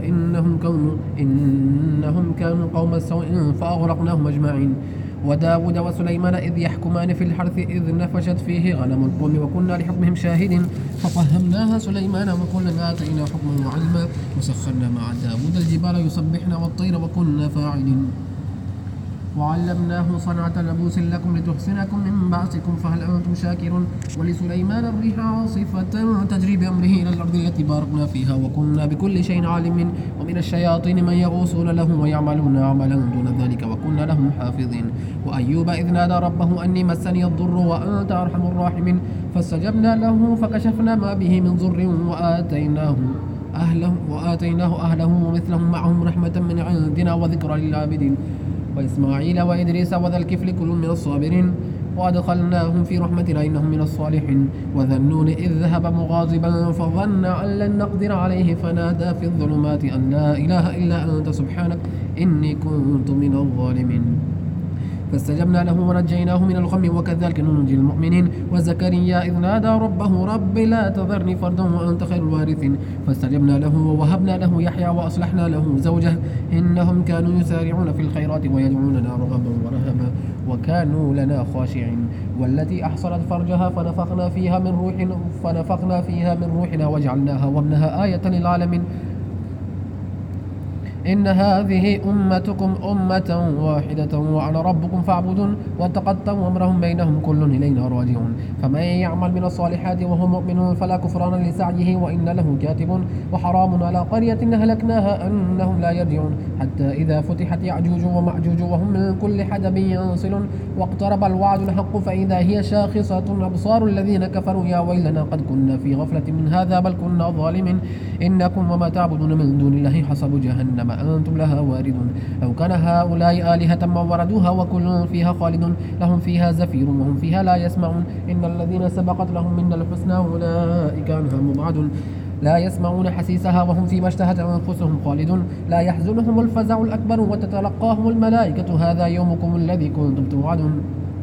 إنهم كانوا قوم سوء فأغرقناهم أجمعين وداود وسليمان إذ يحكمان في الحرث إذ نفشت فيه غنم القوم وكنا لحكمهم شاهدين ففهمناها سليمان وكلا آتينا حكما وعلما وسخرنا مع داود الجبال يسبحن والطير وكنا فاعلين وعلمناه صنعة لبوس لكم لتحصنكم من بأسكم فهل أنتم شاكرون ولسليمان الريح عاصفة تجري بأمره إلى الأرض التي باركنا فيها وكنا بكل شيء عالم ومن الشياطين من يغوصون له ويعملون عملا دون ذلك وكنا لهم حافظين وأيوب إذ نادى ربه أني مسني الضر وأنت أرحم الراحمين فاستجبنا له فكشفنا ما به من ضر وآتيناه أهله ومثلهم معهم رحمة من عندنا وذكرى للعابدين وإسماعيل وإدريس وذا الكفل كل من الصابرين وأدخلناهم في رحمتنا إنهم من الصالحين وذا النون إذ ذهب مغاضبا فظن أن لن نقدر عليه فنادى في الظلمات أن لا إله إلا أنت سبحانك إني كنت من الظالمين فاستجبنا له ونجيناه من الغم وكذلك ننجي المؤمنين وزكريا إذ نادى ربه رب لا تذرني فردا وأنت خير الوارثين فاستجبنا له ووهبنا له يحيى وأصلحنا له زوجه إنهم كانوا يسارعون في الخيرات ويدعوننا رغبا ورهبا وكانوا لنا خاشعين والتي أحصنت فرجها فنفخنا فيها من روحنا وجعلناها وابنها آية للعالمين إن هذه أمتكم أمة واحدة وأنا ربكم فاعبدون وتقطعوا أمرهم بينهم كل إلينا راجعون فمن يعمل من الصالحات وهو مؤمن فلا كفران لسعيه وإن له كاتب وحرام على قرية هلكناها أنهم لا يرجعون حتى إذا فتحت يأجوج ومأجوج وهم من كل حدب ينسلون واقترب الوعد الحق فإذا هي شاخصة أبصار الذين كفروا يا ويلنا قد كنا في غفلة من هذا بل كنا ظالمين إنكم وما تعبدون من دون الله حسب جهنم أنتم لها واردون لو كان هؤلاء آلهة ما وردوها وكل فيها خالدون لهم فيها زفير وهم فيها لا يسمعون إن الذين سبقت لهم منا الحسنى أولئك عنها مبعدون لا يسمعون حسيسها وهم فيما اشتهت أنفسهم خالدون لا يحزنهم الفزع الأكبر وتتلقاهم الملائكة هذا يومكم الذي كنتم توعدون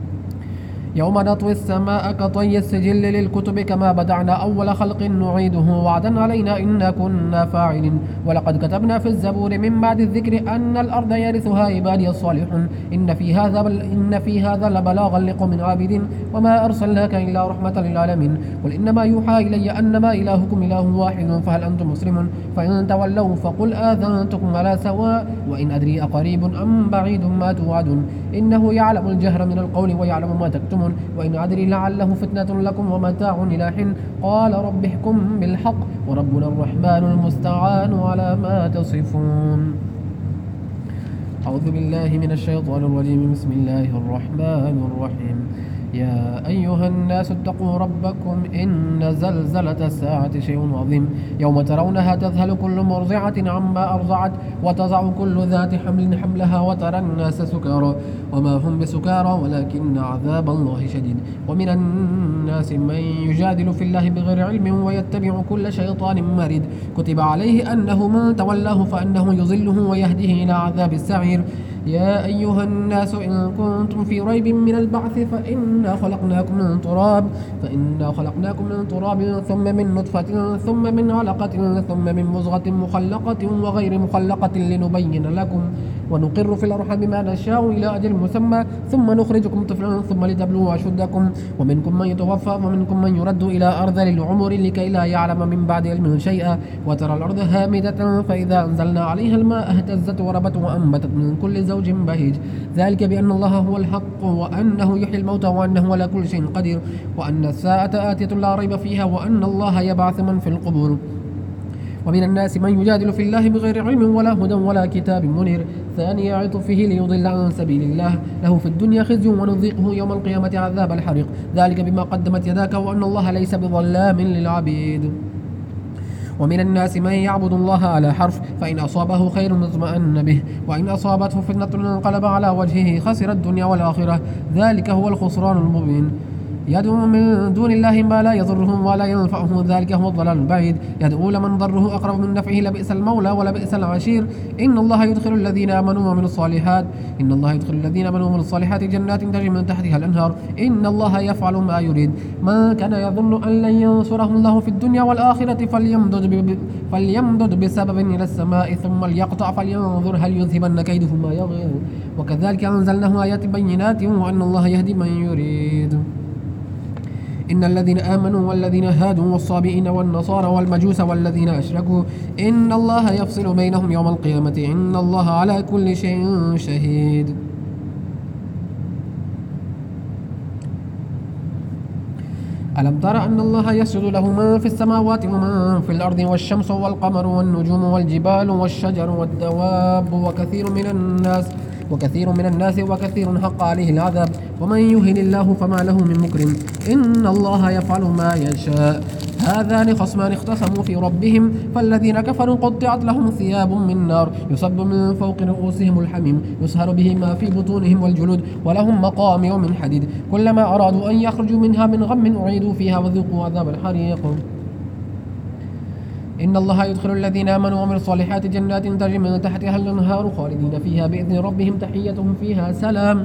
يوم نطوي السماء كطي السجل للكتب كما بدعنا أول خلق نعيده وعدا علينا إنا كنا فاعلين ولقد كتبنا في الزبور من بعد الذكر أن الأرض يرثها عبادي الصالحون إن في هذا لبلاغا لقوم عابدين وما أرسلناك إلا رحمة للعالمين قل إنما يوحى إلي أنما إلهكم إله واحد فهل أنتم مسلمون فإن تولوا فقل آذنتكم على سواء وإن أدري أقريب أم بعيد ما توعدون إنه يعلم الجهر من القول ويعلم ما تكتمون وإن أدري لعله فتنة لكم ومتاع إلى حين قال رب احكم بالحق وربنا الرحمن المستعان على ما تصفون أعوذ بالله من الشيطان الرجيم بسم الله الرحمن الرحيم يا أيها الناس اتقوا ربكم إن زلزلة الساعة شيء عظيم يوم ترونها تذهل كل مرضعة عما أرضعت وتضع كل ذات حمل حملها وترى الناس سكارى وما هم بسكارى ولكن عذاب الله شديد ومن الناس من يجادل في الله بغير علم ويتبع كل شيطان مريد كتب عليه أنه من تولاه فأنه يضله ويهديه إلى عذاب السعير يا أيها الناس إن كنتم في ريب من البعث فإنا خلقناكم من تراب ثم من نطفة ثم من علقة ثم من مضغة مخلقة وغير مخلقة لنبين لكم ونقر في الأرحام ما نشاء إلى أجل مسمى ثم نخرجكم طفلا ثم لتبلغوا أشدكم ومنكم من يتوفى ومنكم من يرد إلى أرذل العمر لكي لا يعلم من بعد علم شيئا وترى الأرض هامدة فإذا أنزلنا عليها الماء اهتزت وربت وأنبتت من كل زوج بهيج ذلك بأن الله هو الحق وأنه يحيي الموتى وأنه على كل شيء قدير وأن الساعة آتية لا ريب فيها وأن الله يبعث من في القبور ومن الناس من يجادل في الله بغير علم ولا هدى ولا كتاب منير ثاني عطفه ليضل عن سبيل الله له في الدنيا خزي ونذيقه يوم القيامة عذاب الحريق ذلك بما قدمت يداك وأن الله ليس بظلام للعبيد ومن الناس من يعبد الله على حرف فإن أصابه خير اطمأن به وإن أصابته فتنة انقلب على وجهه خسر الدنيا والآخرة ذلك هو الخسران المبين يدعو من دون الله ما لا يضره ولا ينفعه ذلك هو الضلال البعيد يدعو لمن ضره أقرب من نفعه لبئس المولى ولبئس العشير إن الله يدخل الذين آمنوا ومن الصالحات جنات تجري من تحتها الأنهار إن الله يفعل ما يريد من كان يظن أن لن ينصره الله في الدنيا والآخرة فليمدد بسبب إلى السماء ثم ليقطع فلينظر هل يذهبن كيده ما يغيظ وكذلك أنزلناه آيات بينات وأن الله يهدي من يريد إن الذين آمنوا والذين هادوا والصابئين والنصارى والمجوس والذين أشركوا إن الله يفصل بينهم يوم القيامة إن الله على كل شيء شهيد ألم تر أن الله يسجد له من في السماوات ومن في الأرض والشمس والقمر والنجوم والجبال والشجر والدواب وكثير من الناس وكثير حق عليه العذاب ومن يهن الله فما له من مكرم إن الله يفعل ما يشاء هذان خصمان اختصموا في ربهم فالذين كفروا قطعت لهم ثياب من نار يصب من فوق رؤوسهم الحميم يسهر به ما في بطونهم والجلود ولهم مقامع من حديد كلما أرادوا أن يخرجوا منها من غم أعيدوا فيها وذوقوا عذاب الحريق إن الله يدخل الذين آمنوا وعملوا الصالحات جنات تجري من تحتها الأنهار خالدين فيها بإذن ربهم تحيتهم فيها سلام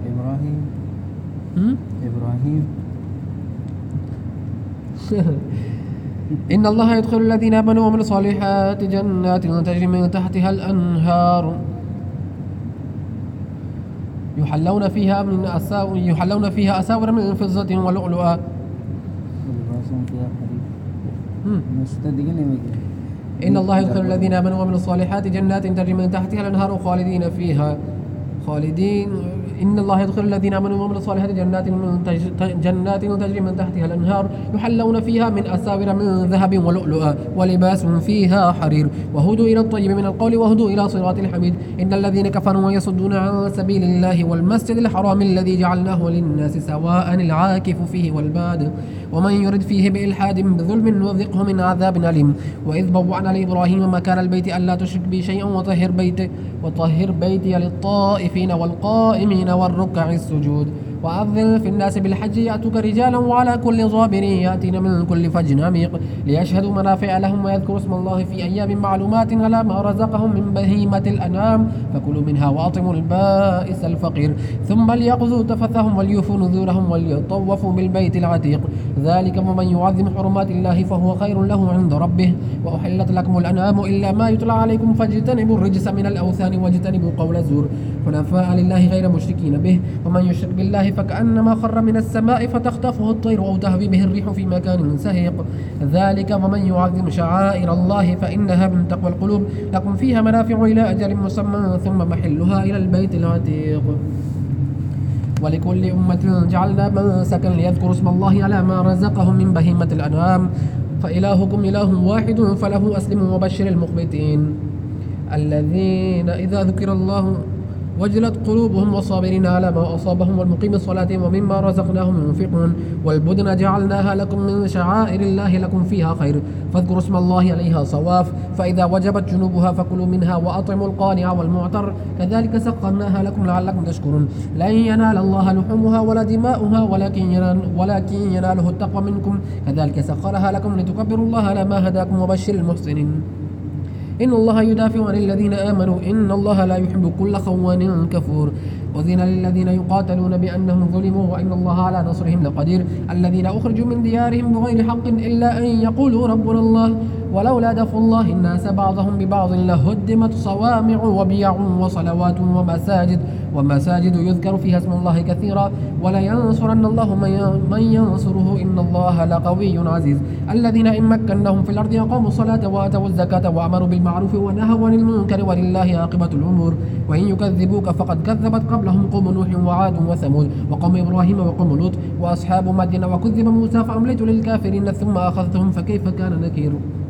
إبراهيم إن الله يدخل الذين آمنوا وعملوا الصالحات جنات تجري من تحتها الأنهار يحلون فيها أساور من فضة ولؤلؤا إن الله يدخل الذين آمنوا وعملوا الصالحات جنات تجري من تحتها الأنهار خالدين فيها إن الله يدخل الذين آمنوا وعملوا الصالحات جنات تجري من تحتها الأنهار يحلون فيها من أساور من ذهب ولؤلؤا ولباسهم فيها حرير وهدوا إلى الطيب من القول وهدوا إلى صراط الحميد إن الذين كفروا ويصدون عن سبيل الله والمسجد الحرام الذي جعلناه للناس سواء العاكف فيه والباد ومن يرد فيه بإلحاد بظلم نذقه من عذاب أليم وإذ بوأنا لإبراهيم مكان البيت ألا تشرك بي شيئا وطهر بيتي للطائفين والقائمين والركع السجود وأذن في الناس بالحج يأتوك رجالا وعلى كل ضامر يأتين من كل فج عميق ليشهدوا منافع لهم ويذكروا اسم الله في أيام معلومات على ما رزقهم من بهيمة الأنعام فكلوا منها وأطعموا البائس الفقير ثم ليقضوا تفثهم وليوفوا نذورهم وليطوفوا بالبيت العتيق ذلك ومن يعظم حرمات الله فهو خير له عند ربه وأحلت لكم الأنعام إلا ما يتلى عليكم فاجتنبوا الرجس من الأوثان واجتنبوا قول الزور حنفاء لله غير مشركين به ومن يشرك بالله فكأنما خر من السماء فتخطفه الطير أو تهوي به الريح في مكان سهيق ذلك ومن يعظم شعائر الله فإنها من تقوى القلوب لكم فيها منافع إلى أجل مسمى ثم محلها إلى البيت العتيق ولكل أمة جعلنا منسكا ليذكروا اسم الله على ما رزقهم من بهيمة الأنعام فإلهكم إله واحد فله أسلموا وبشر المخبتين الذين إذا ذكر الله وجلت قلوبهم والصابرين على ما أصابهم والمقيم الصلاة ومما رزقناهم ينفقون والبدن جعلناها لكم من شعائر الله لكم فيها خير فاذكروا اسم الله عليها صواف فإذا وجبت جنوبها فكلوا منها وأطعموا القانع والمعتر كذلك سخرناها لكم لعلكم تشكرون لن ينال الله لحومها ولا دماؤها ولكن يناله التقوى منكم كذلك سخرها لكم لتكبروا الله على ما هداكم وبشر المحسنين إن الله يدافع عن الذين آمنوا إن الله لا يحب كل خوان كفور أذن للذين يقاتلون بأنهم ظلموا وإن الله على نصرهم لقدير الذين أخرجوا من ديارهم بغير حق إلا أن يقولوا ربنا الله ولولا دفع الله الناس بعضهم ببعض لهدمت صوامع وبيع وصلوات ومساجد يذكر فيها اسم الله كثيرا ولينصرن الله من ينصره إن الله لقوي عزيز الذين إن مكناهم في الأرض أقاموا الصلاة وآتوا الزكاة وأمروا بالمعروف ونهوا عن المنكر ولله عاقبة الأمور وإن يكذبوك فقد كذبت قبلهم قوم نوح وعاد وثمود وقوم إبراهيم وقوم لوط وأصحاب مدين وكذب موسى فأمليت للكافرين ثم أخذتهم فكيف كان نكير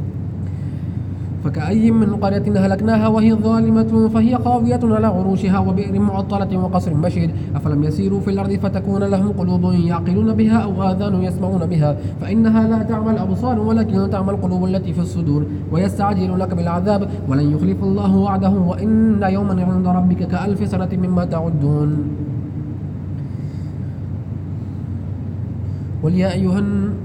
فكأي من قرية هلكناها وهي ظالمة فهي خاوية على عروشها وبئر معطلة وقصر مشيد أفلم يسيروا في الأرض فتكون لهم قلوب يعقلون بها أو آذان يسمعون بها فإنها لا تعمى الأبصار ولكن تعمى القلوب التي في الصدور ويستعجلونك بالعذاب ولن يخلف الله وعده وإن يوما عند ربك كألف سنة مما تعدون قل يا أيها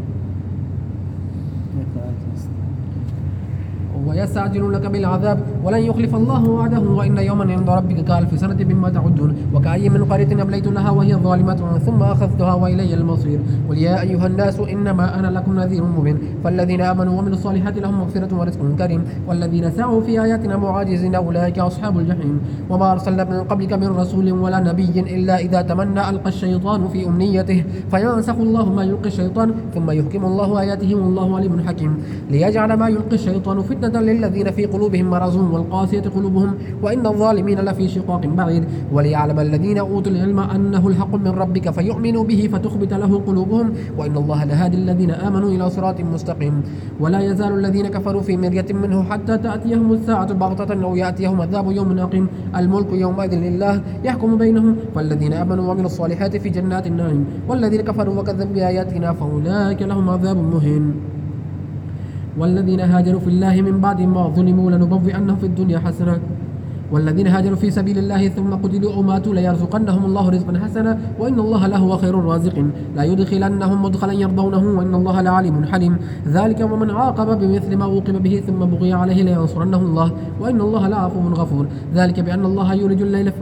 ويستعجلونك بالعذاب ولن يخلف الله وعده وإن يوما عند ربك كألف سنة مما تعدون وكأي من قرية أمليت لها وهي ظالمة ثم أخذتها وإلي المصير قل يا أيها الناس إنما أنا لكم نذير مبين فالذين آمنوا وعملوا الصالحات لهم مغفرة ورزق كريم والذين سعوا في آياتنا معاجزين أولئك أصحاب الجحيم وما أرسلنا من قبلك من رسول ولا نبي إلا إذا تمنى ألقى الشيطان في أمنيته فينسخ الله ما يلقي الشيطان ثم يحكم الله آياته والله عليم حكيم ليجعل ما يلقي الشيطان فتنة للذين في قلوبهم مرض والقاسية قلوبهم وإن الظالمين لفي شقاق بعيد وليعلم الذين أوتوا العلم أنه الحق من ربك فيؤمنوا به فتخبت له قلوبهم وإن الله لهادي الذين آمنوا إلى صراط مستقيم ولا يزال الذين كفروا في مرية منه حتى تأتيهم الساعة بغتة أو يأتيهم عذاب يوم عقيم الملك يومئذ لله يحكم بينهم فالذين آمنوا وعملوا الصالحات في جنات النعيم والذين كفروا وكذبوا بآياتنا فأولئك لهم عذاب مهين والذين هاجروا في الله من بعد ما ظلموا لنبوئنهم في الدنيا حسنة والذين هاجروا في سبيل الله ثم قتلوا أو ماتوا ليرزقنهم الله رزقا حسنا وإن الله لهو خير الرازقين لا يدخلنهم مدخلا يرضونه وإن الله لعليم حليم ذلك ومن عاقب بمثل ما عوقب به ثم بغي عليه لينصرنه الله وإن الله لعفو غفور ذلك بأن الله يولج الليل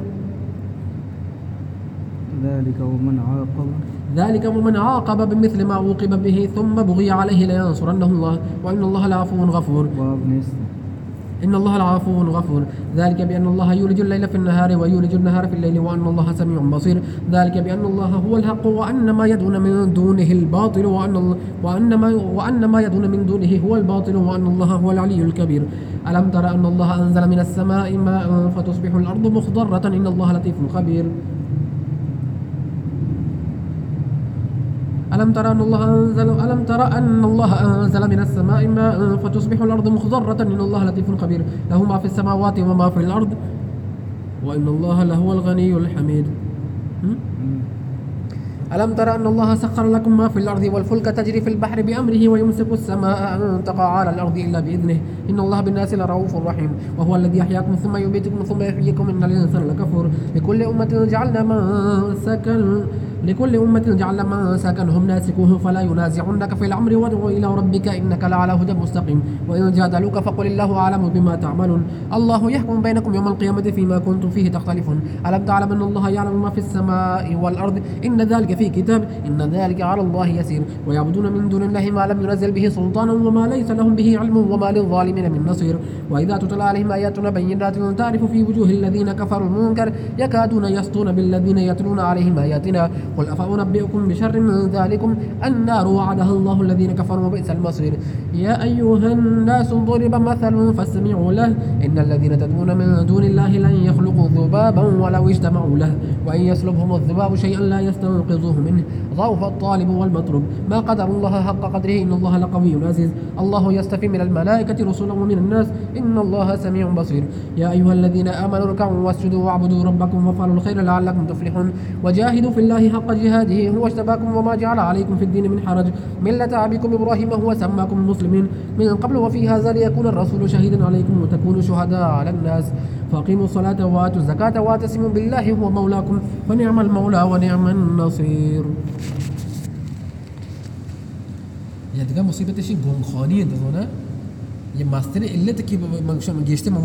ذلك ومن عاقب بمثل ما عوقب به ثم بغي عليه لينصرنه الله وإن الله لعفو غفور إن الله لعفو غفور ذلك بأن الله يولج الليل في النهار ويولج النهار في الليل وأن الله سميع بصير ذلك بأن الله هو الحق وأن ما يدعون من دونه الباطل وأن ما يدعون من دونه هو الباطل وأن الله هو العلي الكبير ألم تر أن الله أنزل من السماء ماء فتصبح الأرض مخضرة إن الله لطيف خبير ألم تر أن الله أنزل من السماء ماء فتصبح الأرض مخضرة إن الله لطيف خبير له ما في السماوات وما في الأرض وإن الله لهو الغني الحميد ألم تر أن الله سخر لكم ما في الأرض والفلك تجري في البحر بأمره ويمسك السماء أن تقع على الأرض إلا بإذنه إن الله بالناس لرؤوف رحيم وهو الذي أحياكم ثم يميتكم ثم يحييكم إن الإنسان لكفور لكل أمة جعلنا منسكا هم ناسكوه فلا ينازعنك في الأمر وادع إلى ربك إنك لعلى هدى مستقيم وإن جادلوك فقل الله أعلم بما تعملون الله يحكم بينكم يوم القيامة فيما كنتم فيه تختلفون ألم تعلم أن الله يعلم ما في السماء والأرض إن ذلك في كتاب إن ذلك على الله يسير ويعبدون من دون الله ما لم ينزل به سلطانا وما ليس لهم به علم وما للظالمين من نصير وإذا تتلى عليهم آياتنا بينات تعرف في وجوه الذين كفروا المنكر يكادون يسطون بالذين يتلون عليهم آياتنا قل أفأنبئكم بشر من ذلكم النار وعدها الله الذين كفروا وبئس المصير يا أيها الناس ضرب مثل فاستمعوا له إن الذين تدعون من دون الله لن يخلقوا ذبابا ولو اجتمعوا له وإن يسلبهم الذباب شيئا لا يستنقذوه منه ضعف الطالب والمطلوب ما قدر الله حق قدره إن الله لقوي عزيز الله يستفي من الملائكة رسلا ومن الناس إن الله سميع بصير يا أيها الذين آمنوا اركعوا واسجدوا واعبدوا ربكم وافعلوا الخير لعلكم تفلحون وجاهدوا في الله حق جهاده هو اجتباكم وما جعل عليكم في الدين من حرج ملة أبيكم إبراهيم هو سماكم المسلمين من قبل وفي هذا ليكون الرسول شهيدا عليكم وتكونوا شهداء على الناس فأقيموا الصلاة وآتوا الزكاة واعتصموا بالله هو مولاكم فنعم المولى ونعم النصير. یه دیگه مصیبتش این گمخانی انتظاره یه مستر علت که من گشته